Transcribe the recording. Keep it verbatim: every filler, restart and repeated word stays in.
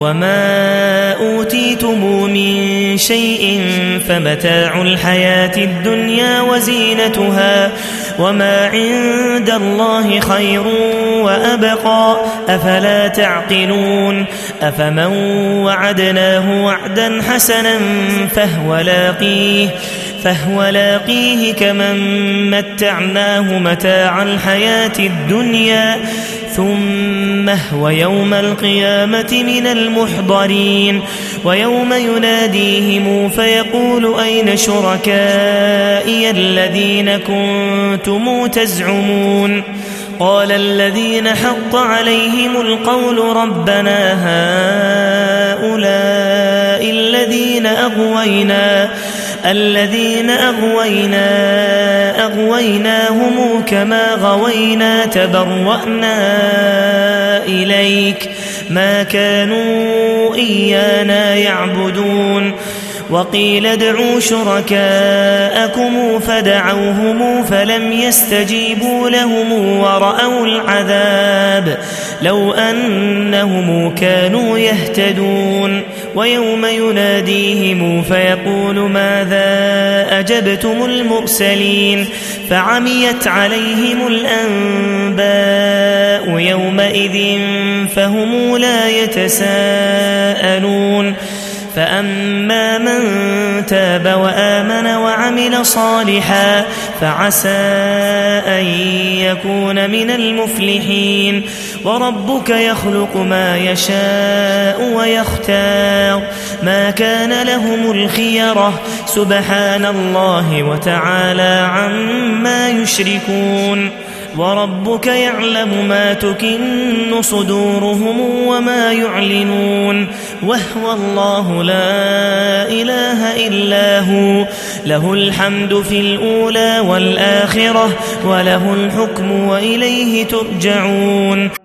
وما أوتيتم من شيء فمتاع الحياة الدنيا وزينتها وما عند الله خير وأبقى أفلا تعقلون أفمن وعدناه وعدا حسنا فهو لاقيه فهو لاقيه كمن متعناه متاع الحياة الدنيا ثم هو يوم القيامة من المحضرين ويوم يناديهم فيقول أين شركائي الذين كنتم تزعمون قال الذين حق عليهم القول ربنا هؤلاء الذين أغوينا الذين أغوينا أغويناهم كما غوينا تبرأنا إليك ما كانوا إيانا يعبدون وقيل ادعوا شركاءكم فدعوهم فلم يستجيبوا لهم ورأوا العذاب لو أنهم كانوا يهتدون ويوم يناديهم فيقول ماذا أجبتم المرسلين فعميت عليهم الأنباء يومئذ فهم لا يتساءلون فأما من تاب وآمن وعمل صالحا فعسى أن يكون من المفلحين وربك يخلق ما يشاء ويختار ما كان لهم الخيرة سبحان الله وتعالى عما يشركون وربك يعلم ما تكن صدورهم وما يعلنون وهو الله لا إله إلا هو له الحمد في الأولى والآخرة وله الحكم وإليه ترجعون.